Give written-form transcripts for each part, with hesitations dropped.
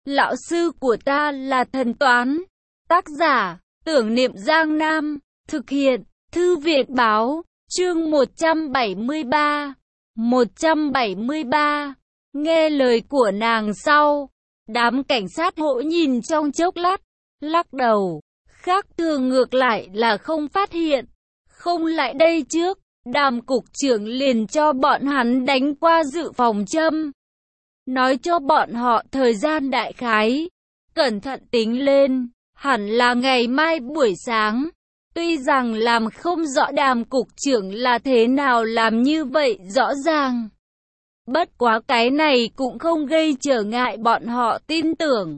Lão sư của ta là thần toán. Tác giả, Tưởng Niệm Giang Nam. Thực hiện, Thư viện Báo. Chương 173. 173. Nghe lời của nàng sau. Đám cảnh sát hỗ nhìn trong chốc lát, lắc đầu. Khác thường ngược lại là không phát hiện. Không lại đây trước, Đàm cục trưởng liền cho bọn hắn đánh qua dự phòng châm. Nói cho bọn họ thời gian đại khái. Cẩn thận tính lên, hẳn là ngày mai buổi sáng. Tuy rằng làm không rõ Đàm cục trưởng là thế nào làm như vậy rõ ràng. Bất quá cái này cũng không gây trở ngại bọn họ tin tưởng.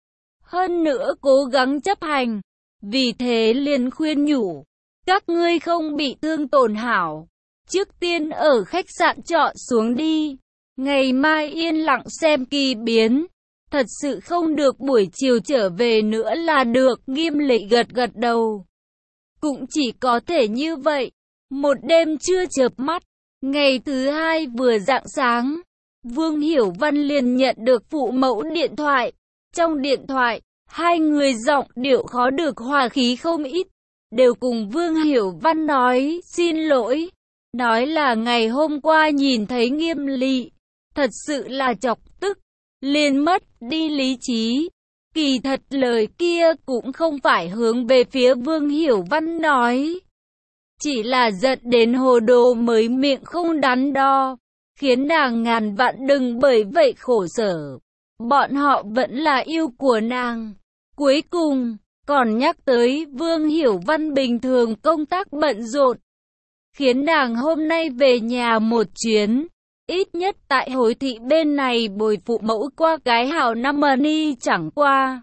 Hơn nữa cố gắng chấp hành. Vì thế liền khuyên nhủ. Các ngươi không bị thương tổn hảo. Trước tiên ở khách sạn trọ xuống đi. Ngày mai yên lặng xem kỳ biến. Thật sự không được buổi chiều trở về nữa là được. Nghiêm Lệ gật gật đầu. Cũng chỉ có thể như vậy. Một đêm chưa chợp mắt. Ngày thứ hai vừa rạng sáng. Vương Hiểu Văn liền nhận được phụ mẫu điện thoại. Trong điện thoại, hai người giọng điệu khó được hòa khí không ít. Đều cùng Vương Hiểu Văn nói xin lỗi. Nói là ngày hôm qua nhìn thấy Nghiêm Lệ. Thật sự là chọc tức. Liền mất đi lý trí. Kỳ thật lời kia cũng không phải hướng về phía Vương Hiểu Văn nói. Chỉ là giận đến hồ đồ mới miệng không đắn đo. Khiến nàng ngàn vạn đừng bởi vậy khổ sở. Bọn họ vẫn là yêu của nàng. Cuối cùng, còn nhắc tới Vương Hiểu Văn bình thường công tác bận rộn. Khiến nàng hôm nay về nhà một chuyến. Ít nhất tại Hồi thị bên này bồi phụ mẫu qua cái hào năm ni chẳng qua.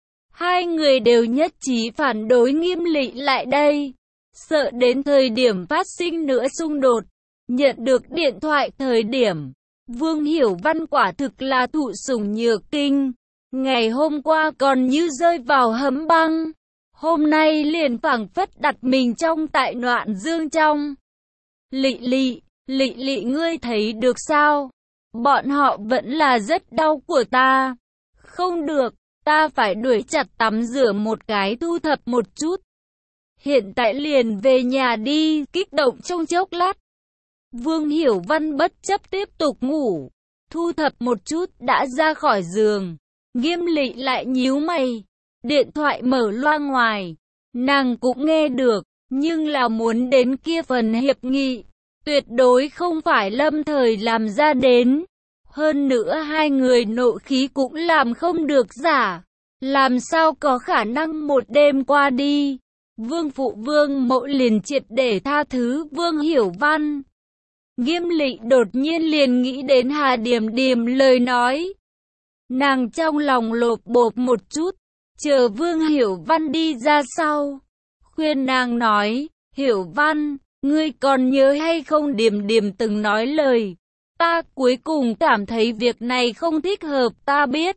Hai người đều nhất trí phản đối Nghiêm Lệ lại đây. Sợ đến thời điểm phát sinh nữa xung đột. Nhận được điện thoại thời điểm. Vương Hiểu Văn quả thực là thụ sủng nhược kinh. Ngày hôm qua còn như rơi vào hầm băng. Hôm nay liền phảng phất đặt mình trong tại Noạn Dương trong. Lị ngươi thấy được sao? Bọn họ vẫn là rất đau của ta. Không được, ta phải đuổi chặt tắm rửa một cái thu thập một chút. Hiện tại liền về nhà đi, kích động trong chốc lát. Vương Hiểu Văn bất chấp tiếp tục ngủ. Thu thập một chút đã ra khỏi giường. Nghiêm Lệ lại nhíu mày. Điện thoại mở loa ngoài. Nàng cũng nghe được, nhưng là muốn đến kia phần hiệp nghị. Tuyệt đối không phải lâm thời làm ra đến. Hơn nữa hai người nộ khí cũng làm không được giả. Làm sao có khả năng một đêm qua đi. Vương phụ Vương mẫu liền triệt để tha thứ Vương Hiểu Văn. Nghiêm Lệ đột nhiên liền nghĩ đến Hà Điềm Điềm lời nói. Nàng trong lòng lột bột một chút. Chờ Vương Hiểu Văn đi ra sau. Khuyên nàng nói, Hiểu Văn, ngươi còn nhớ hay không Điềm Điềm từng nói lời. Ta cuối cùng cảm thấy việc này không thích hợp ta biết.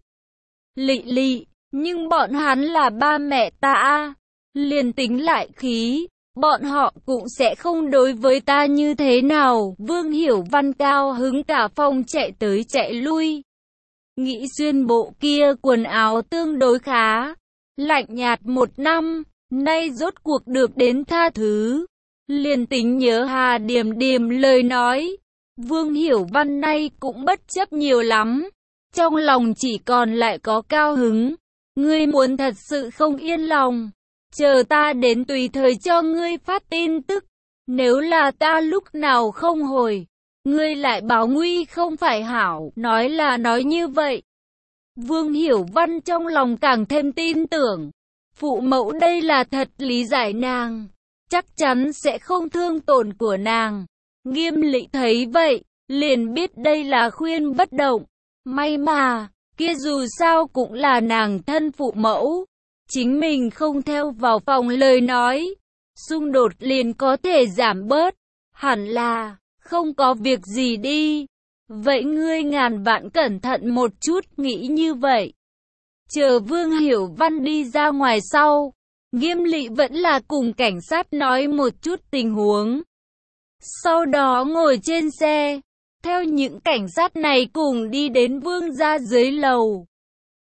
Lệ, nhưng bọn hắn là ba mẹ ta. Liền tính lại khí, bọn họ cũng sẽ không đối với ta như thế nào. Vương Hiểu Văn cao hứng cả phòng chạy tới chạy lui. Nghĩ xuyên bộ kia quần áo tương đối khá. Lạnh nhạt một năm, nay rốt cuộc được đến tha thứ. Liền tính nhớ Hà Điềm Điềm lời nói. Vương Hiểu Văn nay cũng bất chấp nhiều lắm. Trong lòng chỉ còn lại có cao hứng. Ngươi muốn thật sự không yên lòng. Chờ ta đến tùy thời cho ngươi phát tin tức. Nếu là ta lúc nào không hồi, ngươi lại báo nguy không phải hảo. Nói là nói như vậy. Vương Hiểu Văn trong lòng càng thêm tin tưởng. Phụ mẫu đây là thật lý giải nàng. Chắc chắn sẽ không thương tổn của nàng. Nghiêm Lệ thấy vậy, liền biết đây là khuyên bất động. May mà, kia dù sao cũng là nàng thân phụ mẫu. Chính mình không theo vào phòng lời nói. Xung đột liền có thể giảm bớt. Hẳn là, không có việc gì đi. Vậy ngươi ngàn vạn cẩn thận một chút nghĩ như vậy. Chờ Vương Hiểu Văn đi ra ngoài sau. Nghiêm Lệ vẫn là cùng cảnh sát nói một chút tình huống. Sau đó ngồi trên xe. Theo những cảnh sát này cùng đi đến Vương gia dưới lầu.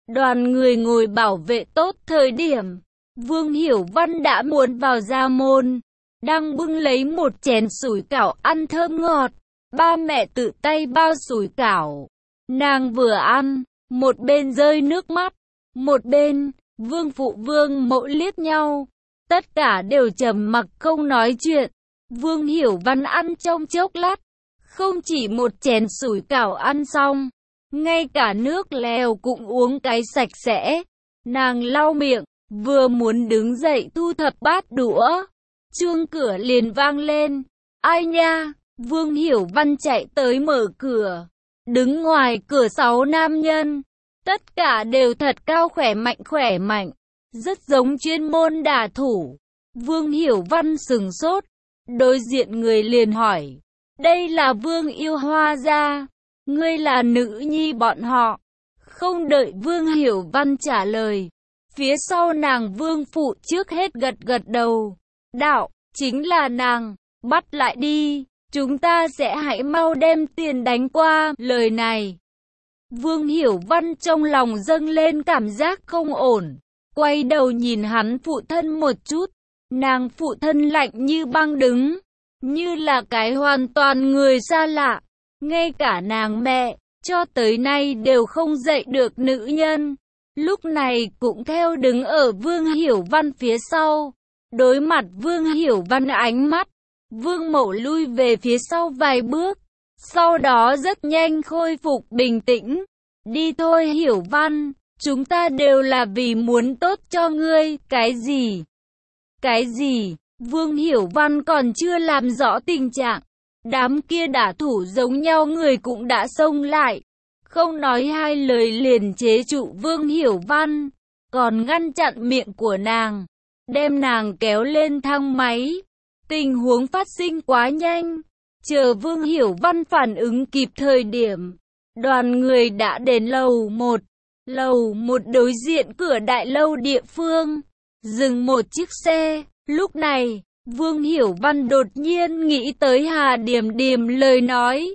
Đoàn người ngồi bảo vệ tốt thời điểm Vương Hiểu Văn đã muốn vào gia môn, đang bưng lấy một chén sủi cảo ăn thơm ngọt. Ba mẹ tự tay bao sủi cảo. Nàng vừa ăn, một bên rơi nước mắt, một bên, Vương phụ Vương mẫu liếc nhau. Tất cả đều trầm mặc không nói chuyện. Vương Hiểu Văn ăn trong chốc lát, không chỉ một chén sủi cảo ăn xong, ngay cả nước lèo cũng uống cái sạch sẽ. Nàng lau miệng, vừa muốn đứng dậy thu thập bát đũa, chuông cửa liền vang lên. Ai nha? Vương Hiểu Văn chạy tới mở cửa. Đứng ngoài cửa 6 nam nhân, tất cả đều thật cao khỏe mạnh, rất giống chuyên môn đả thủ. Vương Hiểu Văn sừng sốt, đối diện người liền hỏi, đây là Vương Yêu Hoa gia, ngươi là nữ nhi bọn họ. Không đợi Vương Hiểu Văn trả lời, phía sau nàng Vương phụ trước hết gật đầu, đạo, chính là nàng, bắt lại đi, chúng ta sẽ hãy mau đem tiền đánh qua. Lời này, Vương Hiểu Văn trong lòng dâng lên cảm giác không ổn, quay đầu nhìn hắn phụ thân một chút, nàng phụ thân lạnh như băng đứng, như là cái hoàn toàn người xa lạ, ngay cả nàng mẹ, cho tới nay đều không dạy được nữ nhân, lúc này cũng theo đứng ở Vương Hiểu Văn phía sau, đối mặt Vương Hiểu Văn ánh mắt, Vương mẫu lui về phía sau vài bước, sau đó rất nhanh khôi phục bình tĩnh, đi thôi Hiểu Văn, chúng ta đều là vì muốn tốt cho ngươi. Cái gì? Cái gì? Vương Hiểu Văn còn chưa làm rõ tình trạng, đám kia đả thủ giống nhau người cũng đã xông lại, không nói hai lời liền chế trụ Vương Hiểu Văn, còn ngăn chặn miệng của nàng, đem nàng kéo lên thang máy. Tình huống phát sinh quá nhanh, chờ Vương Hiểu Văn phản ứng kịp thời điểm, đoàn người đã đến lầu 1. Lầu 1 đối diện cửa đại lâu địa phương, dừng một chiếc xe. Lúc này, Vương Hiểu Văn đột nhiên nghĩ tới Hà Điềm Điềm lời nói.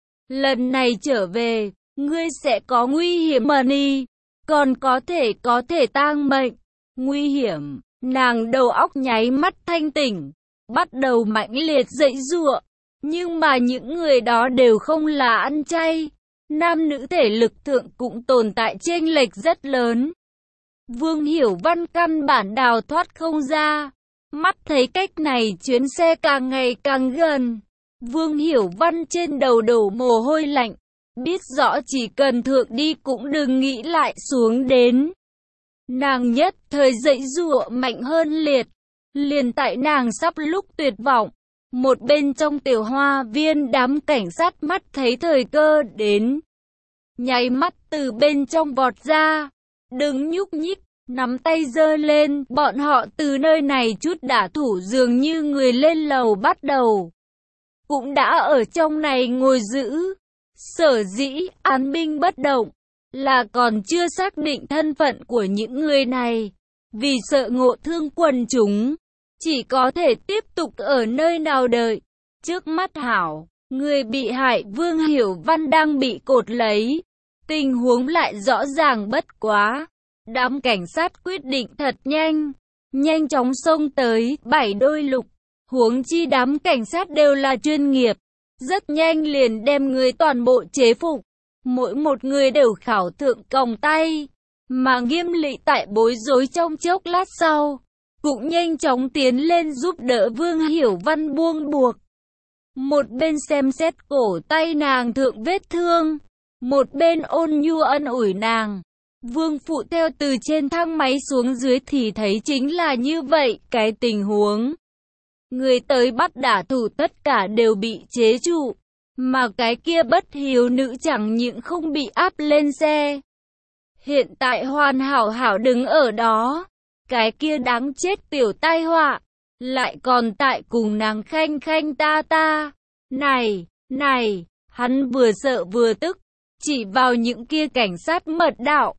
Lần này trở về, ngươi sẽ có nguy hiểm mà đi, còn có thể tang mệnh. Nguy hiểm, nàng đầu óc nháy mắt thanh tỉnh, bắt đầu mãnh liệt giãy giụa, nhưng mà những người đó đều không là ăn chay, nam nữ thể lực thượng cũng tồn tại chênh lệch rất lớn. Vương Hiểu Văn căn bản đào thoát không ra, mắt thấy cách này chuyến xe càng ngày càng gần, Vương Hiểu Văn trên đầu đổ mồ hôi lạnh, biết rõ chỉ cần thượng đi cũng đừng nghĩ lại xuống đến. Nàng nhất thời giãy giụa mạnh hơn liệt. Liền tại nàng sắp lúc tuyệt vọng, một bên trong tiểu hoa viên đám cảnh sát mắt thấy thời cơ đến, nháy mắt từ bên trong vọt ra, đừng nhúc nhích, nắm tay giơ lên, bọn họ từ nơi này chút đả thủ dường như người lên lầu bắt đầu, cũng đã ở trong này ngồi giữ. Sở dĩ án binh bất động, là còn chưa xác định thân phận của những người này, vì sợ ngộ thương quần chúng, chỉ có thể tiếp tục ở nơi nào đợi. Trước mắt hảo, người bị hại Vương Hiểu Văn đang bị cột lấy, tình huống lại rõ ràng bất quá. Đám cảnh sát quyết định thật nhanh chóng xông tới 7 đôi lục, huống chi đám cảnh sát đều là chuyên nghiệp, rất nhanh liền đem người toàn bộ chế phục, mỗi một người đều khảo thượng còng tay, mà Nghiêm Lị tại bối rối trong chốc lát sau, cũng nhanh chóng tiến lên giúp đỡ Vương Hiểu Văn buông buộc. Một bên xem xét cổ tay nàng thượng vết thương, một bên ôn nhu ân ủi nàng. Vương phụ theo từ trên thang máy xuống dưới thì thấy chính là như vậy cái tình huống. Người tới bắt đả thủ tất cả đều bị chế trụ, mà cái kia bất hiếu nữ chẳng những không bị áp lên xe. Hiện tại hoàn hảo đứng ở đó, cái kia đáng chết tiểu tai họa, lại còn tại cùng nàng khanh ta. Này, hắn vừa sợ vừa tức, chỉ vào những kia cảnh sát mật đạo.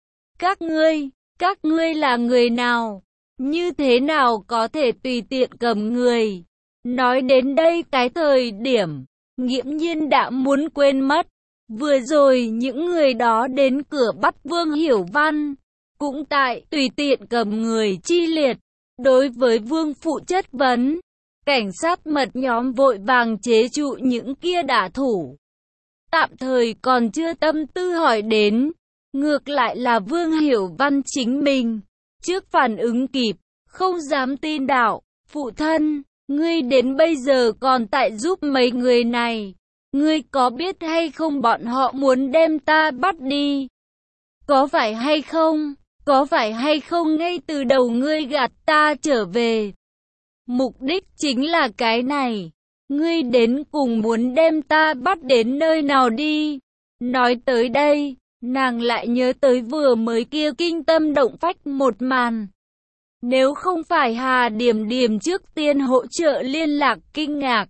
Các ngươi là người nào? Như thế nào có thể tùy tiện cầm người? Nói đến đây cái thời điểm, nghiễm nhiên đã muốn quên mất. Vừa rồi những người đó đến cửa bắt Vương Hiểu Văn, cũng tại tùy tiện cầm người chi liệt. Đối với Vương Phụ chất vấn, cảnh sát mật nhóm vội vàng chế trụ những kia đả thủ. Tạm thời còn chưa tâm tư hỏi đến, ngược lại là Vương Hiểu Văn chính mình. Trước phản ứng kịp, không dám tin đạo, phụ thân, ngươi đến bây giờ còn tại giúp mấy người này. Ngươi có biết hay không bọn họ muốn đem ta bắt đi? Có phải hay không? Có phải hay không ngay từ đầu ngươi gạt ta trở về? Mục đích chính là cái này. Ngươi đến cùng muốn đem ta bắt đến nơi nào đi? Nói tới đây, nàng lại nhớ tới vừa mới kia kinh tâm động phách một màn. Nếu không phải Hà Điểm Điểm trước tiên hỗ trợ liên lạc kinh ngạc.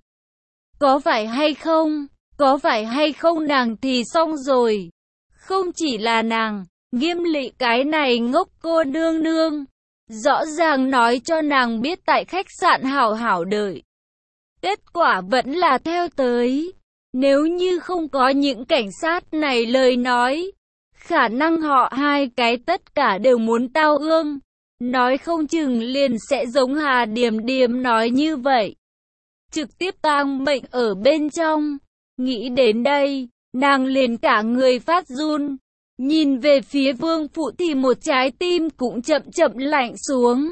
Có phải hay không? Có phải hay không nàng thì xong rồi. Không chỉ là nàng, Nghiêm Lị cái này ngốc cô nương nương. Rõ ràng nói cho nàng biết tại khách sạn hảo hảo đợi. Kết quả vẫn là theo tới. Nếu như không có những cảnh sát này lời nói, khả năng họ hai cái tất cả đều muốn tao ương. Nói không chừng liền sẽ giống Hà Điểm Điểm nói như vậy. Trực tiếp tang mệnh ở bên trong. Nghĩ đến đây, nàng liền cả người phát run. Nhìn về phía Vương Phụ thì một trái tim cũng chậm chậm lạnh xuống.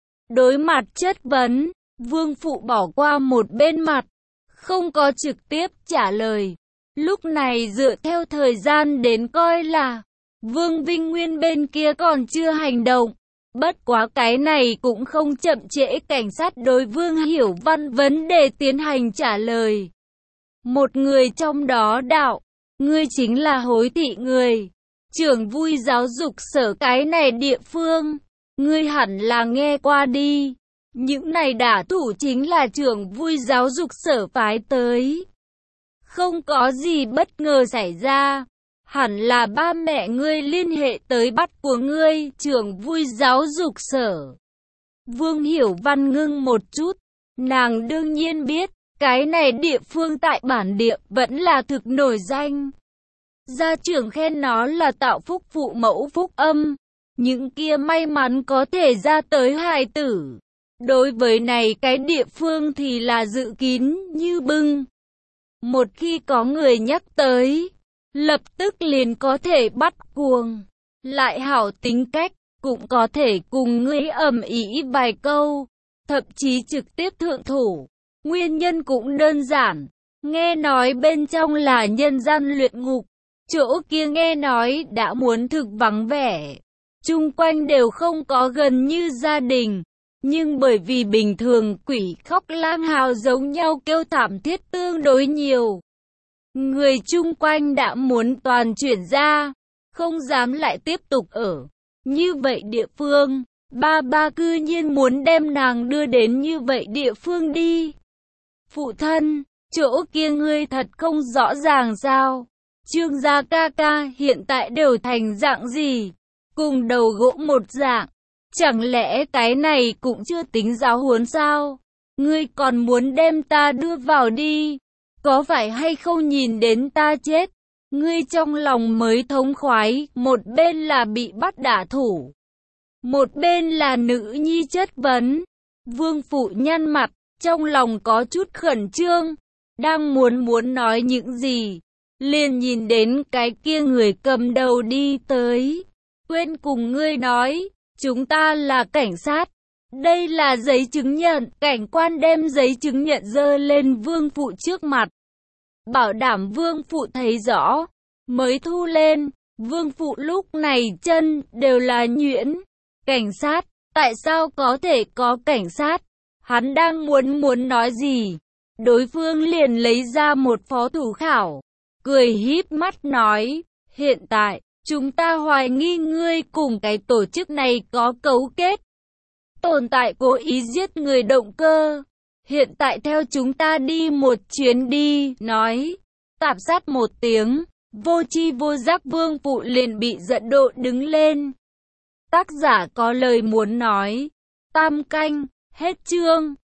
Đối mặt chất vấn, Vương Phụ bỏ qua một bên mặt, không có trực tiếp trả lời. Lúc này dựa theo thời gian đến coi là Vương Vinh Nguyên bên kia còn chưa hành động. Bất quá cái này cũng không chậm trễ cảnh sát đối Vương Hiểu Văn vấn đề tiến hành trả lời. Một người trong đó đạo, ngươi chính là Hối Thị người, trưởng vui giáo dục sở cái này địa phương, ngươi hẳn là nghe qua đi. Những này đả thủ chính là trưởng vui giáo dục sở phái tới. Không có gì bất ngờ xảy ra. Hẳn là ba mẹ ngươi liên hệ tới bắt của ngươi, trưởng vui giáo dục sở. Vương Hiểu Văn ngưng một chút. Nàng đương nhiên biết, cái này địa phương tại bản địa vẫn là thực nổi danh. Gia trưởng khen nó là tạo phúc phụ mẫu phúc âm. Những kia may mắn có thể ra tới hài tử. Đối với này cái địa phương thì là dự kín như bưng. Một khi có người nhắc tới, lập tức liền có thể bắt cuồng. Lại hảo tính cách, cũng có thể cùng ngươi ầm ĩ vài câu. Thậm chí trực tiếp thượng thủ. Nguyên nhân cũng đơn giản. Nghe nói bên trong là nhân gian luyện ngục. Chỗ kia nghe nói đã muốn thực vắng vẻ. Chung quanh đều không có gần như gia đình. Nhưng bởi vì bình thường quỷ khóc lang hào giống nhau kêu thảm thiết tương đối nhiều. Người chung quanh đã muốn toàn chuyển ra. Không dám lại tiếp tục ở. Như vậy địa phương, ba cư nhiên muốn đem nàng đưa đến như vậy địa phương đi. Phụ thân, chỗ kia ngươi thật không rõ ràng sao? Trương gia ca ca hiện tại đều thành dạng gì? Cùng đầu gỗ một dạng. Chẳng lẽ cái này cũng chưa tính giáo huấn sao? Ngươi còn muốn đem ta đưa vào đi? Có phải hay không nhìn đến ta chết? Ngươi trong lòng mới thống khoái, một bên là bị bắt đả thủ. Một bên là nữ nhi chất vấn. Vương Phụ nhăn mặt, trong lòng có chút khẩn trương. Đang muốn nói những gì? Liền nhìn đến cái kia người cầm đầu đi tới. Quên cùng ngươi nói, chúng ta là cảnh sát. Đây là giấy chứng nhận. Cảnh quan đem giấy chứng nhận dơ lên Vương Phụ trước mặt. Bảo đảm Vương Phụ thấy rõ. Mới thu lên. Vương Phụ lúc này chân đều là nhuyễn. Cảnh sát, tại sao có thể có cảnh sát? Hắn đang muốn nói gì? Đối phương liền lấy ra một phó thủ khảo. Cười híp mắt nói, hiện tại, chúng ta hoài nghi ngươi cùng cái tổ chức này có cấu kết. Tồn tại cố ý giết người động cơ. Hiện tại theo chúng ta đi một chuyến đi, nói. Tạp sát một tiếng, vô tri vô giác Vương Phụ liền bị giận độ đứng lên. Tác giả có lời muốn nói. Tam canh, hết chương.